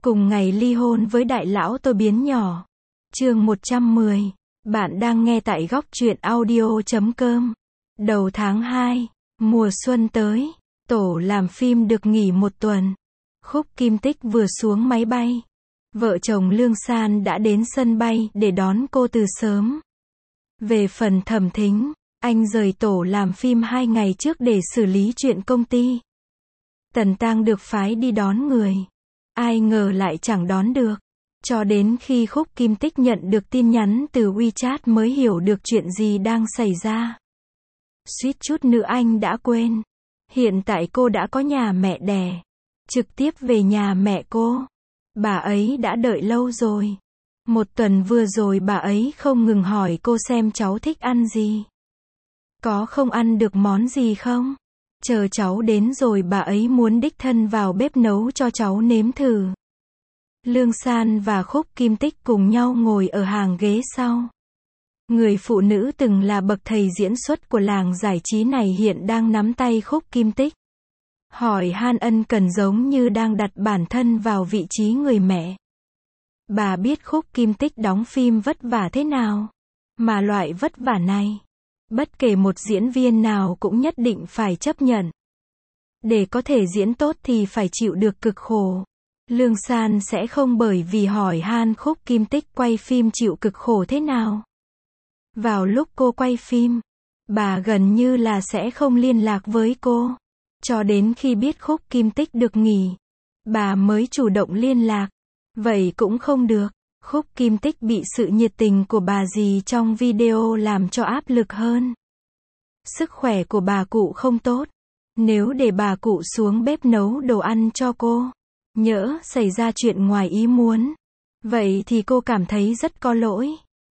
Cùng ngày ly hôn với đại lão tôi biến nhỏ. Chương 110. Bạn đang nghe tại góc truyện audio.com. Đầu tháng 2, mùa xuân tới, tổ làm phim được nghỉ một tuần. Khúc Kim Tích vừa xuống máy bay. Vợ chồng Lương San đã đến sân bay để đón cô từ sớm. Về phần Thẩm Thính, anh rời tổ làm phim 2 ngày trước để xử lý chuyện công ty. Tần Tang được phái đi đón người. Ai ngờ lại chẳng đón được. Cho đến khi Khúc Kim Tích nhận được tin nhắn từ WeChat mới hiểu được chuyện gì đang xảy ra. Suýt chút nữa anh đã quên. Hiện tại cô đã có nhà mẹ đẻ. Trực tiếp về nhà mẹ cô. Bà ấy đã đợi lâu rồi. Một tuần vừa rồi bà ấy không ngừng hỏi cô xem cháu thích ăn gì. Có không ăn được món gì không? Chờ cháu đến rồi bà ấy muốn đích thân vào bếp nấu cho cháu nếm thử. Lương San và Khúc Kim Tích cùng nhau ngồi ở hàng ghế sau. Người phụ nữ từng là bậc thầy diễn xuất của làng giải trí này hiện đang nắm tay Khúc Kim Tích. Hỏi han ân cần giống như đang đặt bản thân vào vị trí người mẹ. Bà biết Khúc Kim Tích đóng phim vất vả thế nào. Mà loại vất vả này, bất kể một diễn viên nào cũng nhất định phải chấp nhận. Để có thể diễn tốt thì phải chịu được cực khổ. Lương San sẽ không bởi vì hỏi han Khúc Kim Tích quay phim chịu cực khổ thế nào. Vào lúc cô quay phim, bà gần như là sẽ không liên lạc với cô. Cho đến khi biết Khúc Kim Tích được nghỉ, bà mới chủ động liên lạc. Vậy cũng không được. Khúc Kim Tích bị sự nhiệt tình của bà dì trong video làm cho áp lực hơn. Sức khỏe của bà cụ không tốt. Nếu để bà cụ xuống bếp nấu đồ ăn cho cô, nhỡ xảy ra chuyện ngoài ý muốn, vậy thì cô cảm thấy rất có lỗi.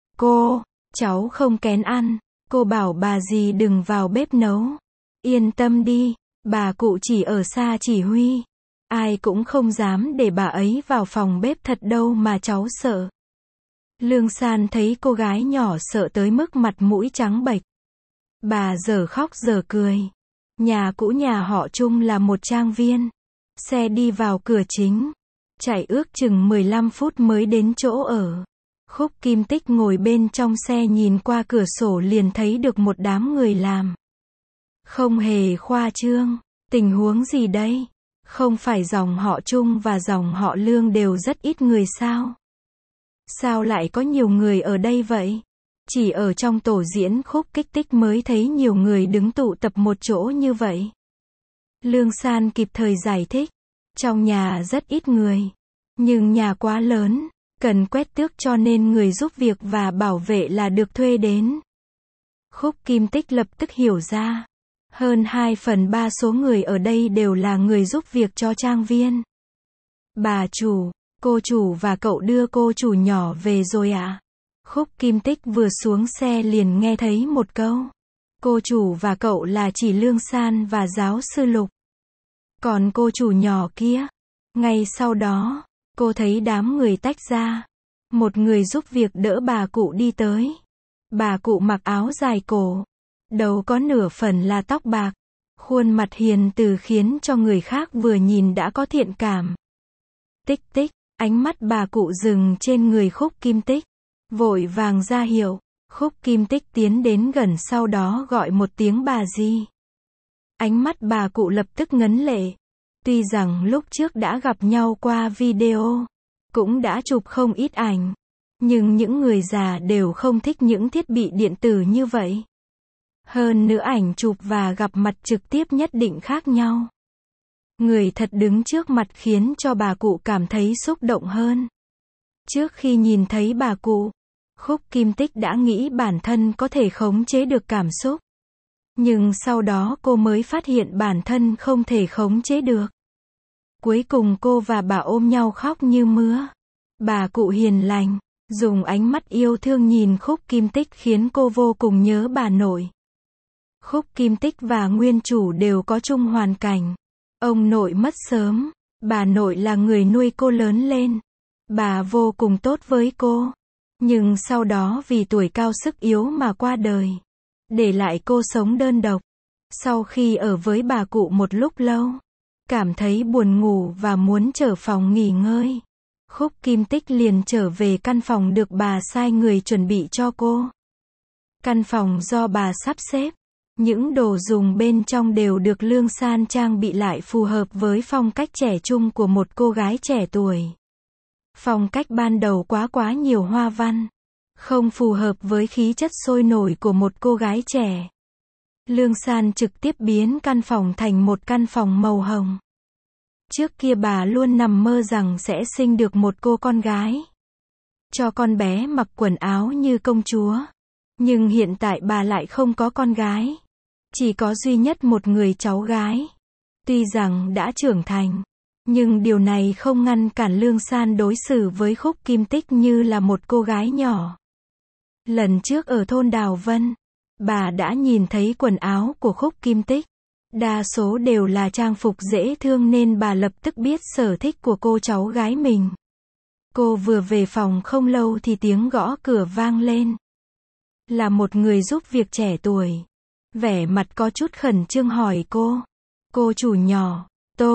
Cháu không kén ăn. Cô bảo bà dì đừng vào bếp nấu. Yên tâm đi, bà cụ chỉ ở xa chỉ huy. Ai cũng không dám để bà ấy vào phòng bếp thật đâu mà cháu sợ. Lương San thấy cô gái nhỏ sợ tới mức mặt mũi trắng bệch. Bà giờ khóc giờ cười. Nhà cũ nhà họ Trung là một trang viên. Xe đi vào cửa chính, chạy ước chừng 15 phút mới đến chỗ ở. Khúc Kim Tích ngồi bên trong xe nhìn qua cửa sổ liền thấy được một đám người làm. Không hề khoa trương. Tình huống gì đây? Không phải dòng họ Trung và dòng họ Lương đều rất ít người sao? Sao lại có nhiều người ở đây vậy? Chỉ ở trong tổ diễn Khúc Kích Tích mới thấy nhiều người đứng tụ tập một chỗ như vậy. Lương San kịp thời giải thích. Trong nhà rất ít người. Nhưng nhà quá lớn, cần quét tước cho nên người giúp việc và bảo vệ là được thuê đến. Khúc Kim Tích lập tức hiểu ra. Hơn 2/3 số người ở đây đều là người giúp việc cho trang viên. Bà chủ, cô chủ và cậu đưa cô chủ nhỏ về rồi ạ? Khúc Kim Tích vừa xuống xe liền nghe thấy một câu. Cô chủ và cậu là chỉ Lương San và giáo sư Lục. Còn cô chủ nhỏ kia? Ngay sau đó, cô thấy đám người tách ra. Một người giúp việc đỡ bà cụ đi tới. Bà cụ mặc áo dài cổ. Đầu có nửa phần là tóc bạc. Khuôn mặt hiền từ khiến cho người khác vừa nhìn đã có thiện cảm. Tích tích, ánh mắt bà cụ dừng trên người Khúc Kim Tích. Vội vàng ra hiệu. Khúc Kim Tích tiến đến gần sau đó gọi một tiếng bà dì. Ánh mắt bà cụ lập tức ngấn lệ. Tuy rằng lúc trước đã gặp nhau qua video, cũng đã chụp không ít ảnh. Nhưng những người già đều không thích những thiết bị điện tử như vậy. Hơn nữa ảnh chụp và gặp mặt trực tiếp nhất định khác nhau. Người thật đứng trước mặt khiến cho bà cụ cảm thấy xúc động hơn. Trước khi nhìn thấy bà cụ, Khúc Kim Tích đã nghĩ bản thân có thể khống chế được cảm xúc. Nhưng sau đó cô mới phát hiện bản thân không thể khống chế được. Cuối cùng cô và bà ôm nhau khóc như mưa. Bà cụ hiền lành, dùng ánh mắt yêu thương nhìn Khúc Kim Tích khiến cô vô cùng nhớ bà nội. Khúc Kim Tích và nguyên chủ đều có chung hoàn cảnh. Ông nội mất sớm, bà nội là người nuôi cô lớn lên. Bà vô cùng tốt với cô. Nhưng sau đó vì tuổi cao sức yếu mà qua đời. Để lại cô sống đơn độc. Sau khi ở với bà cụ một lúc lâu, cảm thấy buồn ngủ và muốn trở phòng nghỉ ngơi. Khúc Kim Tích liền trở về căn phòng được bà sai người chuẩn bị cho cô. Căn phòng do bà sắp xếp. Những đồ dùng bên trong đều được Lương San trang bị lại phù hợp với phong cách trẻ trung của một cô gái trẻ tuổi. Phong cách ban đầu quá nhiều hoa văn. Không phù hợp với khí chất sôi nổi của một cô gái trẻ. Lương San trực tiếp biến căn phòng thành một căn phòng màu hồng. Trước kia bà luôn nằm mơ rằng sẽ sinh được một cô con gái. Cho con bé mặc quần áo như công chúa. Nhưng hiện tại bà lại không có con gái. Chỉ có duy nhất một người cháu gái. Tuy rằng đã trưởng thành, nhưng điều này không ngăn cản Lương San đối xử với Khúc Kim Tích như là một cô gái nhỏ. Lần trước ở thôn Đào Vân, bà đã nhìn thấy quần áo của Khúc Kim Tích. Đa số đều là trang phục dễ thương nên bà lập tức biết sở thích của cô cháu gái mình. Cô vừa về phòng không lâu thì tiếng gõ cửa vang lên. Là một người giúp việc trẻ tuổi. Vẻ mặt có chút khẩn trương hỏi cô. Cô chủ nhỏ,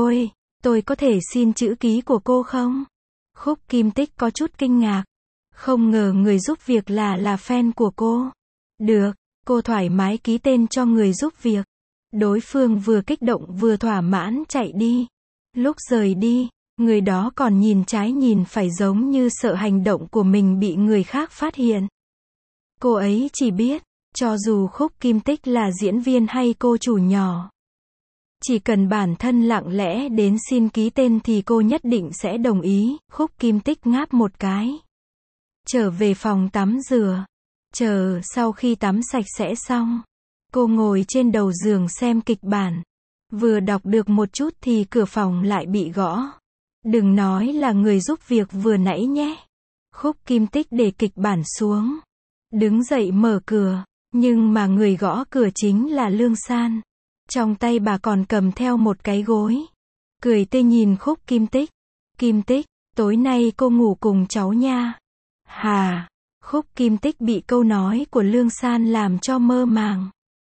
tôi có thể xin chữ ký của cô không? Khúc Kim Tích có chút kinh ngạc. Không ngờ người giúp việc là fan của cô. Được, cô thoải mái ký tên cho người giúp việc. Đối phương vừa kích động vừa thỏa mãn chạy đi. Lúc rời đi, người đó còn nhìn trái nhìn phải giống như sợ hành động của mình bị người khác phát hiện. Cô ấy chỉ biết, cho dù Khúc Kim Tích là diễn viên hay cô chủ nhỏ, chỉ cần bản thân lặng lẽ đến xin ký tên thì cô nhất định sẽ đồng ý. Khúc Kim Tích ngáp một cái. Trở về phòng tắm rửa. Chờ sau khi tắm sạch sẽ xong, cô ngồi trên đầu giường xem kịch bản. Vừa đọc được một chút thì cửa phòng lại bị gõ. Đừng nói là người giúp việc vừa nãy nhé. Khúc Kim Tích để kịch bản xuống. Đứng dậy mở cửa. Nhưng mà người gõ cửa chính là Lương San. Trong tay bà còn cầm theo một cái gối. Cười tươi nhìn Khúc Kim Tích. Kim Tích, tối nay cô ngủ cùng cháu nha. Hà, Khúc Kim Tích bị câu nói của Lương San làm cho mơ màng.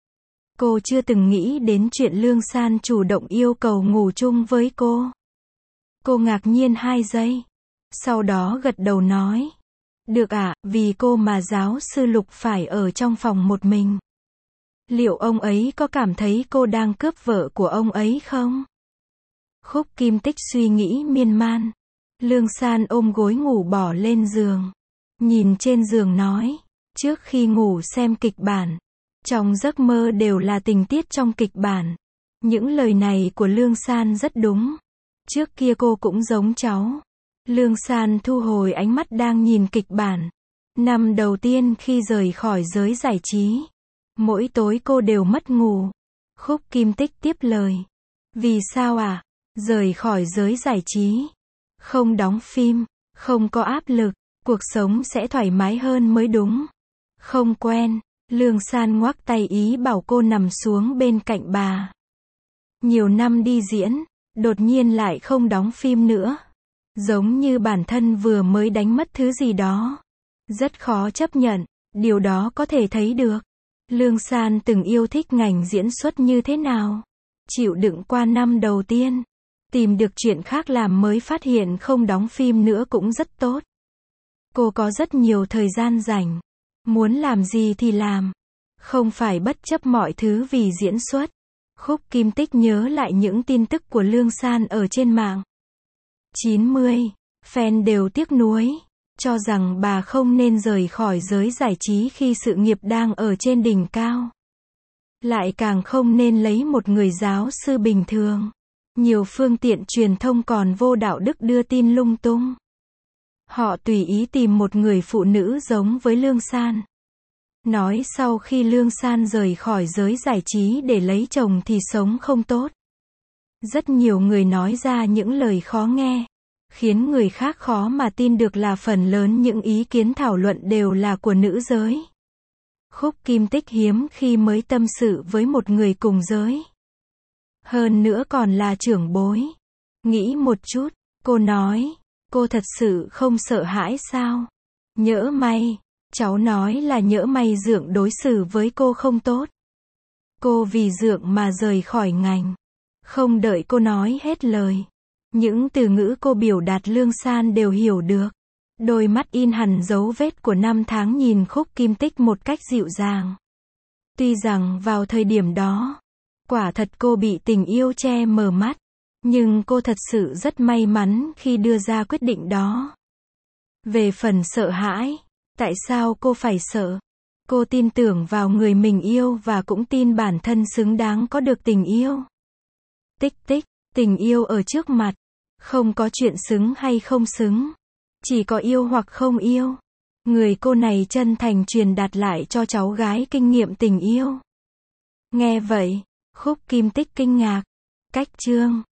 Cô chưa từng nghĩ đến chuyện Lương San chủ động yêu cầu ngủ chung với cô. Cô ngạc nhiên 2 giây. Sau đó gật đầu nói. Được ạ, vì cô mà giáo sư Lục phải ở trong phòng một mình. Liệu ông ấy có cảm thấy cô đang cướp vợ của ông ấy không? Khúc Kim Tích suy nghĩ miên man. Lương San ôm gối ngủ bỏ lên giường. Nhìn trên giường nói. Trước khi ngủ xem kịch bản. Trong giấc mơ đều là tình tiết trong kịch bản. Những lời này của Lương San rất đúng. Trước kia cô cũng giống cháu. Lương San thu hồi ánh mắt đang nhìn kịch bản. Năm đầu tiên khi rời khỏi giới giải trí, mỗi tối cô đều mất ngủ. Khúc Kim Tích tiếp lời. Vì sao à? Rời khỏi giới giải trí, không đóng phim, không có áp lực, cuộc sống sẽ thoải mái hơn mới đúng. Không quen. Lương San ngoắc tay ý bảo cô nằm xuống bên cạnh bà. Nhiều năm đi diễn, đột nhiên lại không đóng phim nữa. Giống như bản thân vừa mới đánh mất thứ gì đó. Rất khó chấp nhận, điều đó có thể thấy được. Lương San từng yêu thích ngành diễn xuất như thế nào. Chịu đựng qua năm đầu tiên. Tìm được chuyện khác làm mới phát hiện không đóng phim nữa cũng rất tốt. Cô có rất nhiều thời gian rảnh. Muốn làm gì thì làm. Không phải bất chấp mọi thứ vì diễn xuất. Khúc Kim Tích nhớ lại những tin tức của Lương San ở trên mạng. 90. Fan đều tiếc nuối. Cho rằng bà không nên rời khỏi giới giải trí khi sự nghiệp đang ở trên đỉnh cao. Lại càng không nên lấy một người giáo sư bình thường. Nhiều phương tiện truyền thông còn vô đạo đức đưa tin lung tung. Họ tùy ý tìm một người phụ nữ giống với Lương San. Nói sau khi Lương San rời khỏi giới giải trí để lấy chồng thì sống không tốt. Rất nhiều người nói ra những lời khó nghe, khiến người khác khó mà tin được là phần lớn những ý kiến thảo luận đều là của nữ giới. Khúc Kim Tích hiếm khi mới tâm sự với một người cùng giới. Hơn nữa còn là trưởng bối. Nghĩ một chút, cô nói, cô thật sự không sợ hãi sao? Nhỡ may, cháu nói là nhỡ may Dượng đối xử với cô không tốt. Cô vì Dượng mà rời khỏi ngành. Không đợi cô nói hết lời. Những từ ngữ cô biểu đạt Lương San đều hiểu được. Đôi mắt in hẳn dấu vết của năm tháng nhìn Khúc Kim Tích một cách dịu dàng. Tuy rằng vào thời điểm đó, quả thật cô bị tình yêu che mờ mắt, nhưng cô thật sự rất may mắn khi đưa ra quyết định đó. Về phần sợ hãi, tại sao cô phải sợ? Cô tin tưởng vào người mình yêu và cũng tin bản thân xứng đáng có được tình yêu. Tích tích, tình yêu ở trước mặt. Không có chuyện xứng hay không xứng. Chỉ có yêu hoặc không yêu. Người cô này chân thành truyền đạt lại cho cháu gái kinh nghiệm tình yêu. Nghe vậy, Khúc Kim Tích kinh ngạc. Cách chương